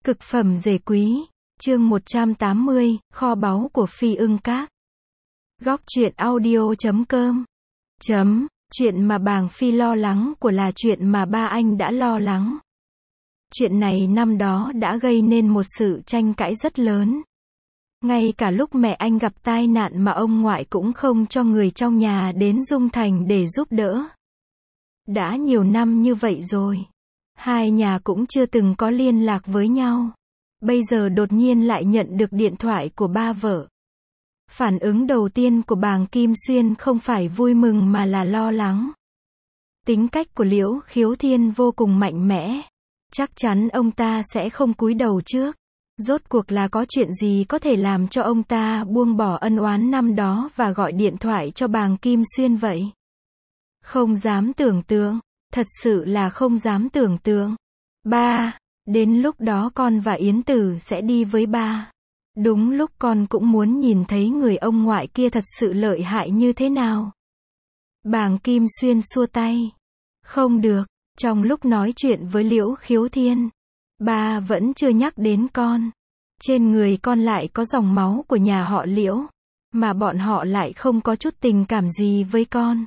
Cực phẩm rể quý, chương 180, kho báu của Phi Ưng Các. Góc truyện audio.com. Chuyện mà Bàng Phi lo lắng của là chuyện mà ba anh đã lo lắng. Chuyện này năm đó đã gây nên một sự tranh cãi rất lớn. Ngay cả lúc mẹ anh gặp tai nạn mà ông ngoại cũng không cho người trong nhà đến Dung Thành để giúp đỡ. Đã nhiều năm như vậy rồi. Hai nhà cũng chưa từng có liên lạc với nhau. Bây giờ đột nhiên lại nhận được điện thoại của ba vợ. Phản ứng đầu tiên của Bàng Kim Xuyên không phải vui mừng mà là lo lắng. Tính cách của Liễu Khiếu Thiên vô cùng mạnh mẽ. Chắc chắn ông ta sẽ không cúi đầu trước. Rốt cuộc là có chuyện gì có thể làm cho ông ta buông bỏ ân oán năm đó và gọi điện thoại cho Bàng Kim Xuyên vậy? Không dám tưởng tượng. Thật sự là không dám tưởng tượng. Ba, đến lúc đó con và Yến Tử sẽ đi với ba. Đúng lúc con cũng muốn nhìn thấy người ông ngoại kia thật sự lợi hại như thế nào. Bàng Kim Xuyên xua tay. Không được, trong lúc nói chuyện với Liễu Khiếu Thiên, ba vẫn chưa nhắc đến con. Trên người con lại có dòng máu của nhà họ Liễu, mà bọn họ lại không có chút tình cảm gì với con.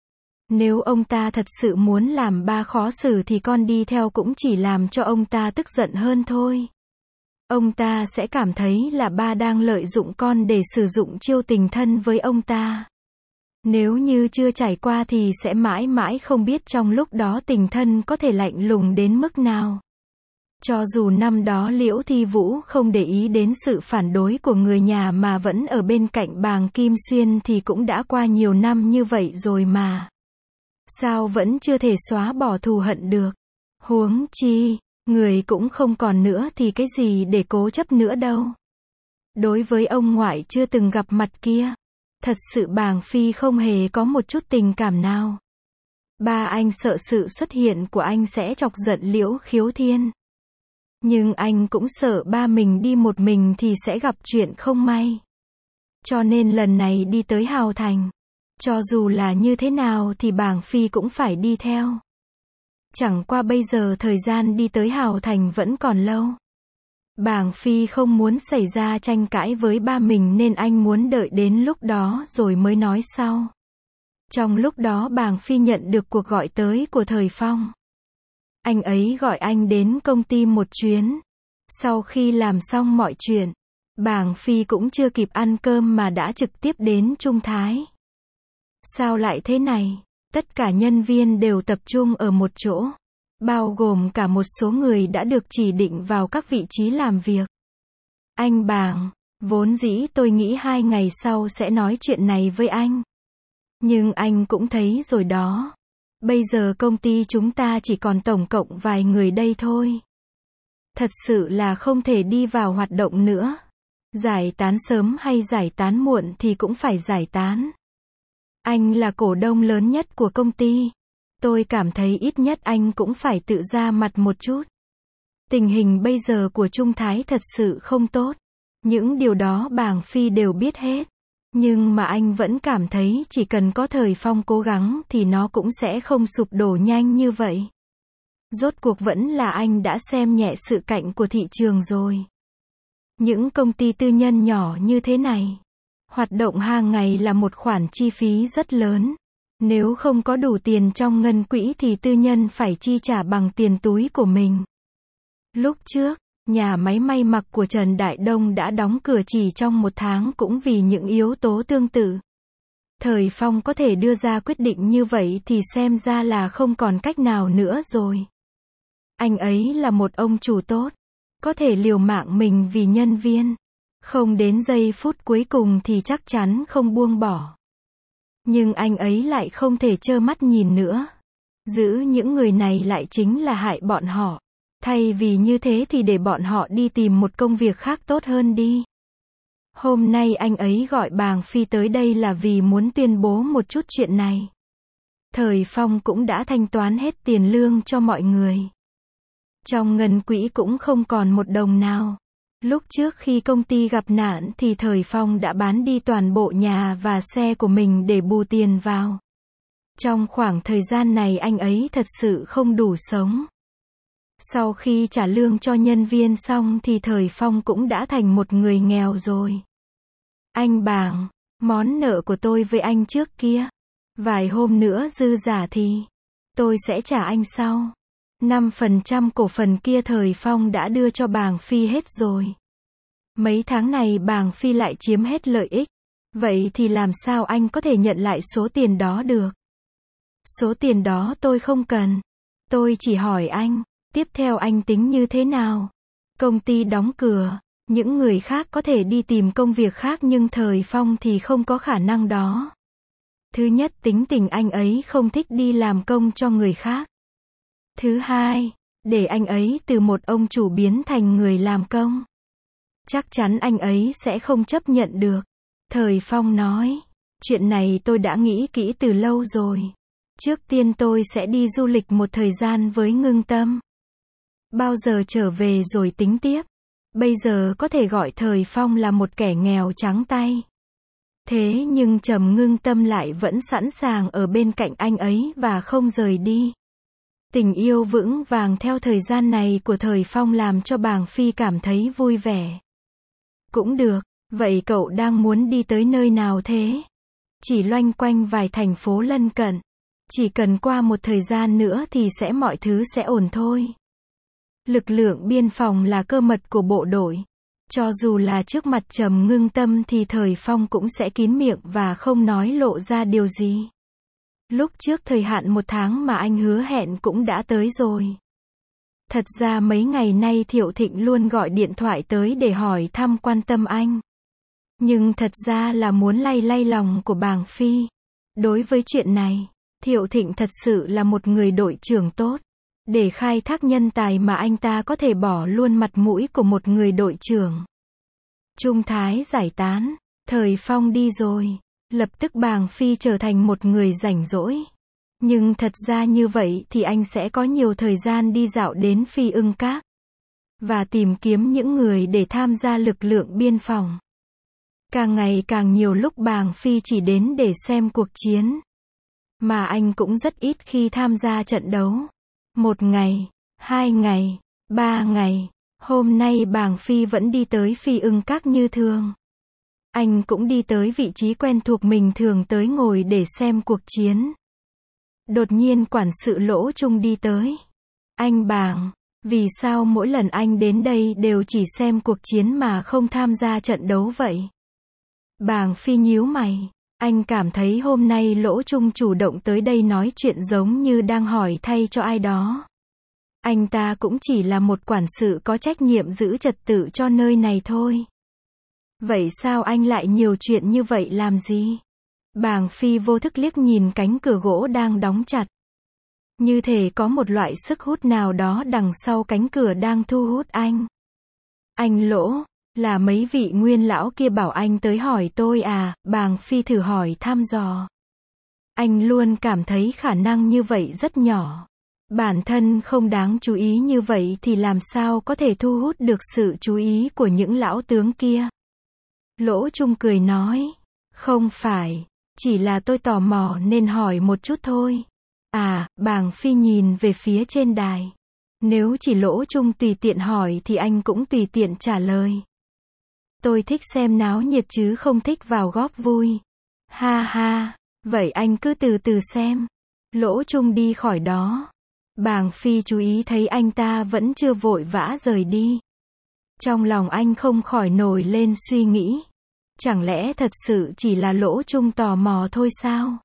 Nếu ông ta thật sự muốn làm ba khó xử thì con đi theo cũng chỉ làm cho ông ta tức giận hơn thôi. Ông ta sẽ cảm thấy là ba đang lợi dụng con để sử dụng chiêu tình thân với ông ta. Nếu như chưa trải qua thì sẽ mãi mãi không biết trong lúc đó tình thân có thể lạnh lùng đến mức nào. Cho dù năm đó Liễu Thi Vũ không để ý đến sự phản đối của người nhà mà vẫn ở bên cạnh Bàng Kim Xuyên thì cũng đã qua nhiều năm như vậy rồi mà. Sao vẫn chưa thể xóa bỏ thù hận được? Huống chi, người cũng không còn nữa thì cái gì để cố chấp nữa đâu. Đối với ông ngoại chưa từng gặp mặt kia, thật sự Bàng Phi không hề có một chút tình cảm nào. Ba anh sợ sự xuất hiện của anh sẽ chọc giận Liễu Khiếu Thiên. Nhưng anh cũng sợ ba mình đi một mình thì sẽ gặp chuyện không may. Cho nên lần này đi tới Hào Thành, cho dù là như thế nào thì Bàng Phi cũng phải đi theo. Chẳng qua bây giờ thời gian đi tới Hào Thành vẫn còn lâu. Bàng Phi không muốn xảy ra tranh cãi với ba mình nên anh muốn đợi đến lúc đó rồi mới nói sau. Trong lúc đó Bàng Phi nhận được cuộc gọi tới của Thời Phong. Anh ấy gọi anh đến công ty một chuyến. Sau khi làm xong mọi chuyện, Bàng Phi cũng chưa kịp ăn cơm mà đã trực tiếp đến Trung Thái. Sao lại thế này? Tất cả nhân viên đều tập trung ở một chỗ, bao gồm cả một số người đã được chỉ định vào các vị trí làm việc. Anh Bàng, vốn dĩ tôi nghĩ 2 ngày sau sẽ nói chuyện này với anh. Nhưng anh cũng thấy rồi đó. Bây giờ công ty chúng ta chỉ còn tổng cộng vài người đây thôi. Thật sự là không thể đi vào hoạt động nữa. Giải tán sớm hay giải tán muộn thì cũng phải giải tán. Anh là cổ đông lớn nhất của công ty. Tôi cảm thấy ít nhất anh cũng phải tự ra mặt một chút. Tình hình bây giờ của Trung Thái thật sự không tốt. Những điều đó Bàng Phi đều biết hết. Nhưng mà anh vẫn cảm thấy chỉ cần có Thời Phong cố gắng thì nó cũng sẽ không sụp đổ nhanh như vậy. Rốt cuộc vẫn là anh đã xem nhẹ sự cạnh của thị trường rồi. Những công ty tư nhân nhỏ như thế này, hoạt động hàng ngày là một khoản chi phí rất lớn. Nếu không có đủ tiền trong ngân quỹ thì tư nhân phải chi trả bằng tiền túi của mình. Lúc trước, nhà máy may mặc của Trần Đại Đông đã đóng cửa chỉ trong 1 tháng cũng vì những yếu tố tương tự. Thời Phong có thể đưa ra quyết định như vậy thì xem ra là không còn cách nào nữa rồi. Anh ấy là một ông chủ tốt, có thể liều mạng mình vì nhân viên. Không đến giây phút cuối cùng thì chắc chắn không buông bỏ. Nhưng anh ấy lại không thể trơ mắt nhìn nữa. Giữ những người này lại chính là hại bọn họ. Thay vì như thế thì để bọn họ đi tìm một công việc khác tốt hơn đi. Hôm nay anh ấy gọi Bàng Phi tới đây là vì muốn tuyên bố một chút chuyện này. Thời Phong cũng đã thanh toán hết tiền lương cho mọi người. Trong ngân quỹ cũng không còn một đồng nào. Lúc trước khi công ty gặp nạn thì Thời Phong đã bán đi toàn bộ nhà và xe của mình để bù tiền vào. Trong khoảng thời gian này anh ấy thật sự không đủ sống. Sau khi trả lương cho nhân viên xong thì Thời Phong cũng đã thành một người nghèo rồi. Anh Bàng, món nợ của tôi với anh trước kia, vài hôm nữa dư giả thì tôi sẽ trả anh sau. 5% cổ phần kia Thời Phong đã đưa cho Bàng Phi hết rồi. Mấy tháng này Bàng Phi lại chiếm hết lợi ích. Vậy thì làm sao anh có thể nhận lại số tiền đó được? Số tiền đó tôi không cần. Tôi chỉ hỏi anh, tiếp theo anh tính như thế nào? Công ty đóng cửa, những người khác có thể đi tìm công việc khác nhưng Thời Phong thì không có khả năng đó. Thứ nhất, tính tình anh ấy không thích đi làm công cho người khác. Thứ hai, để anh ấy từ một ông chủ biến thành người làm công, chắc chắn anh ấy sẽ không chấp nhận được. Thời Phong nói, chuyện này tôi đã nghĩ kỹ từ lâu rồi. Trước tiên tôi sẽ đi du lịch một thời gian với Ngưng Tâm. Bao giờ trở về rồi tính tiếp. Bây giờ có thể gọi Thời Phong là một kẻ nghèo trắng tay. Thế nhưng Trầm Ngưng Tâm lại vẫn sẵn sàng ở bên cạnh anh ấy và không rời đi. Tình yêu vững vàng theo thời gian này của Thời Phong làm cho Bàng Phi cảm thấy vui vẻ. Cũng được, vậy cậu đang muốn đi tới nơi nào thế? Chỉ loanh quanh vài thành phố lân cận. Chỉ cần qua một thời gian nữa thì mọi thứ sẽ ổn thôi. Lực lượng biên phòng là cơ mật của bộ đội. Cho dù là trước mặt Trầm Ngưng Tâm thì Thời Phong cũng sẽ kín miệng và không nói lộ ra điều gì. Lúc trước thời hạn 1 tháng mà anh hứa hẹn cũng đã tới rồi. Thật ra mấy ngày nay Thiệu Thịnh luôn gọi điện thoại tới để hỏi thăm quan tâm anh. Nhưng thật ra là muốn lay lòng của Bàng Phi. Đối với chuyện này, Thiệu Thịnh thật sự là một người đội trưởng tốt. Để khai thác nhân tài mà anh ta có thể bỏ luôn mặt mũi của một người đội trưởng. Trung Thái giải tán, Thời Phong đi rồi. Lập tức Bàng Phi trở thành một người rảnh rỗi. Nhưng thật ra như vậy thì anh sẽ có nhiều thời gian đi dạo đến Phi Ưng Các. Và tìm kiếm những người để tham gia lực lượng biên phòng. Càng ngày càng nhiều lúc Bàng Phi chỉ đến để xem cuộc chiến. Mà anh cũng rất ít khi tham gia trận đấu. 1 ngày, 2 ngày, 3 ngày. Hôm nay Bàng Phi vẫn đi tới Phi Ưng Các như thường. Anh cũng đi tới vị trí quen thuộc mình thường tới ngồi để xem cuộc chiến. Đột nhiên quản sự Lỗ Trung đi tới. Anh Bàng, vì sao mỗi lần anh đến đây đều chỉ xem cuộc chiến mà không tham gia trận đấu vậy? Bàng Phi nhíu mày. Anh cảm thấy hôm nay Lỗ Trung chủ động tới đây nói chuyện giống như đang hỏi thay cho ai đó. Anh ta cũng chỉ là một quản sự có trách nhiệm giữ trật tự cho nơi này thôi. Vậy sao anh lại nhiều chuyện như vậy làm gì? Bàng Phi vô thức liếc nhìn cánh cửa gỗ đang đóng chặt. Như thể có một loại sức hút nào đó đằng sau cánh cửa đang thu hút anh. Anh Lỗ, là mấy vị nguyên lão kia bảo anh tới hỏi tôi à? Bàng Phi thử hỏi thăm dò. Anh luôn cảm thấy khả năng như vậy rất nhỏ. Bản thân không đáng chú ý như vậy thì làm sao có thể thu hút được sự chú ý của những lão tướng kia? Lỗ Trung cười nói, không phải, chỉ là tôi tò mò nên hỏi một chút thôi. À, Bàng Phi nhìn về phía trên đài. Nếu chỉ Lỗ Trung tùy tiện hỏi thì anh cũng tùy tiện trả lời. Tôi thích xem náo nhiệt chứ không thích vào góp vui. Ha ha, vậy anh cứ từ từ xem. Lỗ Trung đi khỏi đó. Bàng Phi chú ý thấy anh ta vẫn chưa vội vã rời đi. Trong lòng anh không khỏi nổi lên suy nghĩ. Chẳng lẽ thật sự chỉ là Lỗ Trung tò mò thôi sao?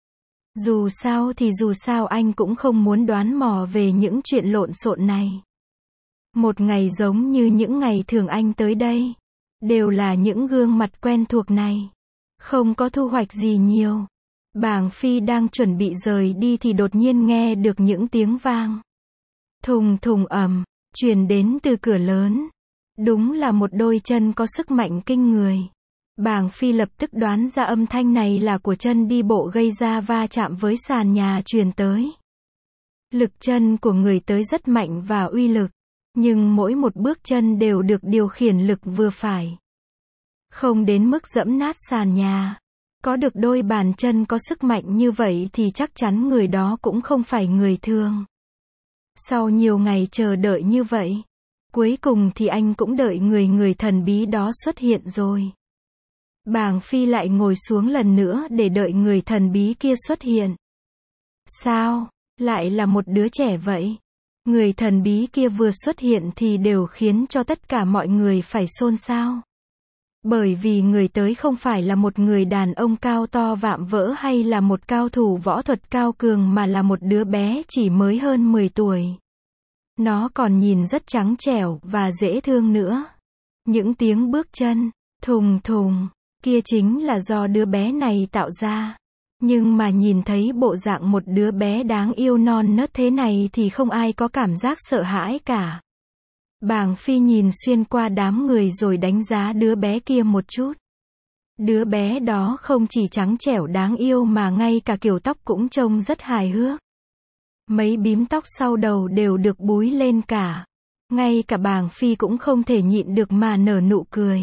Dù sao anh cũng không muốn đoán mò về những chuyện lộn xộn này. Một ngày giống như những ngày thường anh tới đây. Đều là những gương mặt quen thuộc này. Không có thu hoạch gì nhiều. Bàng Phi đang chuẩn bị rời đi thì đột nhiên nghe được những tiếng vang. Thùng thùng ầm, truyền đến từ cửa lớn. Đúng là một đôi chân có sức mạnh kinh người. Bàng Phi lập tức đoán ra âm thanh này là của chân đi bộ gây ra va chạm với sàn nhà truyền tới. Lực chân của người tới rất mạnh và uy lực. Nhưng mỗi một bước chân đều được điều khiển lực vừa phải. Không đến mức giẫm nát sàn nhà. Có được đôi bàn chân có sức mạnh như vậy thì chắc chắn người đó cũng không phải người thường. Sau nhiều ngày chờ đợi như vậy, cuối cùng thì anh cũng đợi người thần bí đó xuất hiện rồi. Bàng Phi lại ngồi xuống lần nữa để đợi người thần bí kia xuất hiện. Sao, lại là một đứa trẻ vậy? Người thần bí kia vừa xuất hiện thì đều khiến cho tất cả mọi người phải xôn xao. Bởi vì người tới không phải là một người đàn ông cao to vạm vỡ hay là một cao thủ võ thuật cao cường mà là một đứa bé chỉ mới hơn 10 tuổi. Nó còn nhìn rất trắng trẻo và dễ thương nữa. Những tiếng bước chân, thùng thùng, kia chính là do đứa bé này tạo ra. Nhưng mà nhìn thấy bộ dạng một đứa bé đáng yêu non nớt thế này thì không ai có cảm giác sợ hãi cả. Bàng Phi nhìn xuyên qua đám người rồi đánh giá đứa bé kia một chút. Đứa bé đó không chỉ trắng trẻo đáng yêu mà ngay cả kiểu tóc cũng trông rất hài hước. Mấy bím tóc sau đầu đều được búi lên cả. Ngay cả Bàng Phi cũng không thể nhịn được mà nở nụ cười.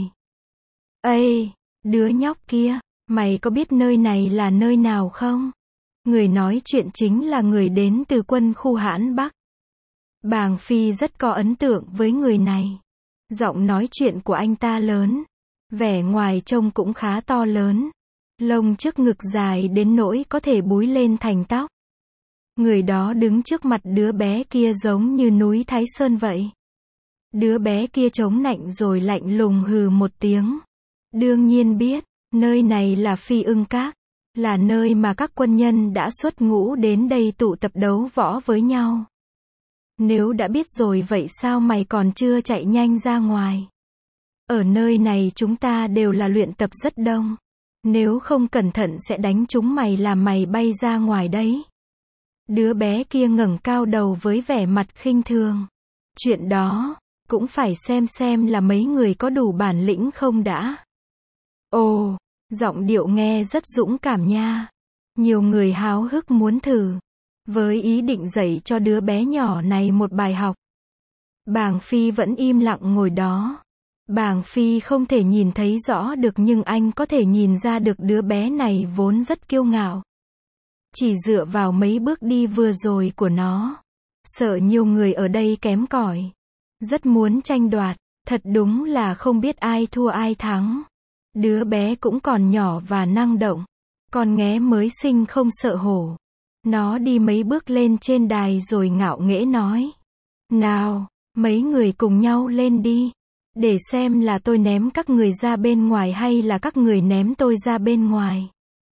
Ê, đứa nhóc kia, mày có biết nơi này là nơi nào không? Người nói chuyện chính là người đến từ quân khu Hãn Bắc. Bàng Phi rất có ấn tượng với người này. Giọng nói chuyện của anh ta lớn. Vẻ ngoài trông cũng khá to lớn. Lông trước ngực dài đến nỗi có thể búi lên thành tóc. Người đó đứng trước mặt đứa bé kia giống như núi Thái Sơn vậy. Đứa bé kia chống nạnh rồi lạnh lùng hừ một tiếng. Đương nhiên biết, nơi này là Phi Ưng Các. Là nơi mà các quân nhân đã xuất ngũ đến đây tụ tập đấu võ với nhau. Nếu đã biết rồi vậy sao mày còn chưa chạy nhanh ra ngoài? Ở nơi này chúng ta đều là luyện tập rất đông. Nếu không cẩn thận sẽ đánh chúng mày làm mày bay ra ngoài đấy. Đứa bé kia ngẩng cao đầu với vẻ mặt khinh thường. Chuyện đó, cũng phải xem là mấy người có đủ bản lĩnh không đã. Ồ, giọng điệu nghe rất dũng cảm nha. Nhiều người háo hức muốn thử. Với ý định dạy cho đứa bé nhỏ này một bài học. Bàng Phi vẫn im lặng ngồi đó. Bàng Phi không thể nhìn thấy rõ được nhưng anh có thể nhìn ra được đứa bé này vốn rất kiêu ngạo. Chỉ dựa vào mấy bước đi vừa rồi của nó. Sợ nhiều người ở đây kém cỏi. Rất muốn tranh đoạt. Thật đúng là không biết ai thua ai thắng. Đứa bé cũng còn nhỏ và năng động. Con nghé mới sinh không sợ hổ. Nó đi mấy bước lên trên đài rồi ngạo nghễ nói. Nào, mấy người cùng nhau lên đi. Để xem là tôi ném các người ra bên ngoài hay là các người ném tôi ra bên ngoài.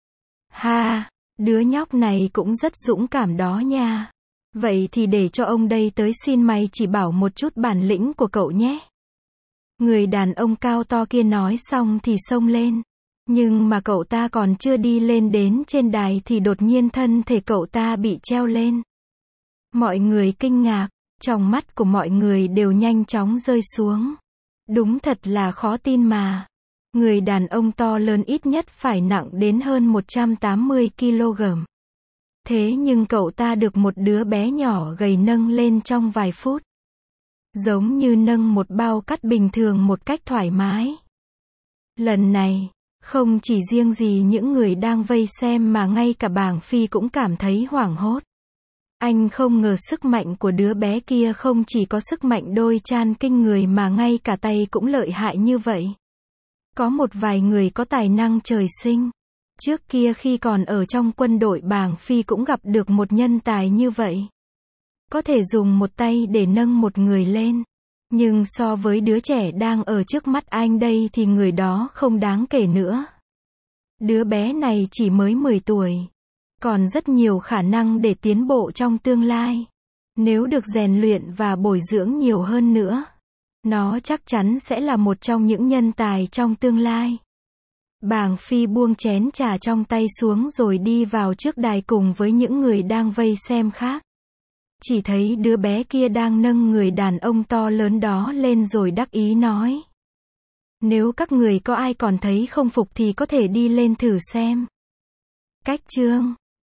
Ha, đứa nhóc này cũng rất dũng cảm đó nha. Vậy thì để cho ông đây tới xin mày chỉ bảo một chút bản lĩnh của cậu nhé. Người đàn ông cao to kia nói xong thì xông lên. Nhưng mà cậu ta còn chưa đi lên đến trên đài thì đột nhiên thân thể cậu ta bị treo lên. Mọi người kinh ngạc, trong mắt của mọi người đều nhanh chóng rơi xuống. Đúng thật là khó tin mà. Người đàn ông to lớn ít nhất phải nặng đến hơn 180 kg. Thế nhưng cậu ta được một đứa bé nhỏ gầy nâng lên trong vài phút. Giống như nâng một bao cát bình thường một cách thoải mái. Lần này, không chỉ riêng gì những người đang vây xem mà ngay cả Bàng Phi cũng cảm thấy hoảng hốt. Anh không ngờ sức mạnh của đứa bé kia không chỉ có sức mạnh đôi chan kinh người mà ngay cả tay cũng lợi hại như vậy. Có một vài người có tài năng trời sinh. Trước kia khi còn ở trong quân đội Bàng Phi cũng gặp được một nhân tài như vậy. Có thể dùng một tay để nâng một người lên. Nhưng so với đứa trẻ đang ở trước mắt anh đây thì người đó không đáng kể nữa. Đứa bé này chỉ mới 10 tuổi. Còn rất nhiều khả năng để tiến bộ trong tương lai. Nếu được rèn luyện và bồi dưỡng nhiều hơn nữa. Nó chắc chắn sẽ là một trong những nhân tài trong tương lai. Bàng Phi buông chén trà trong tay xuống rồi đi vào trước đài cùng với những người đang vây xem khác. Chỉ thấy đứa bé kia đang nâng người đàn ông to lớn đó lên rồi đắc ý nói. Nếu các người có ai còn thấy không phục thì có thể đi lên thử xem. Cách chương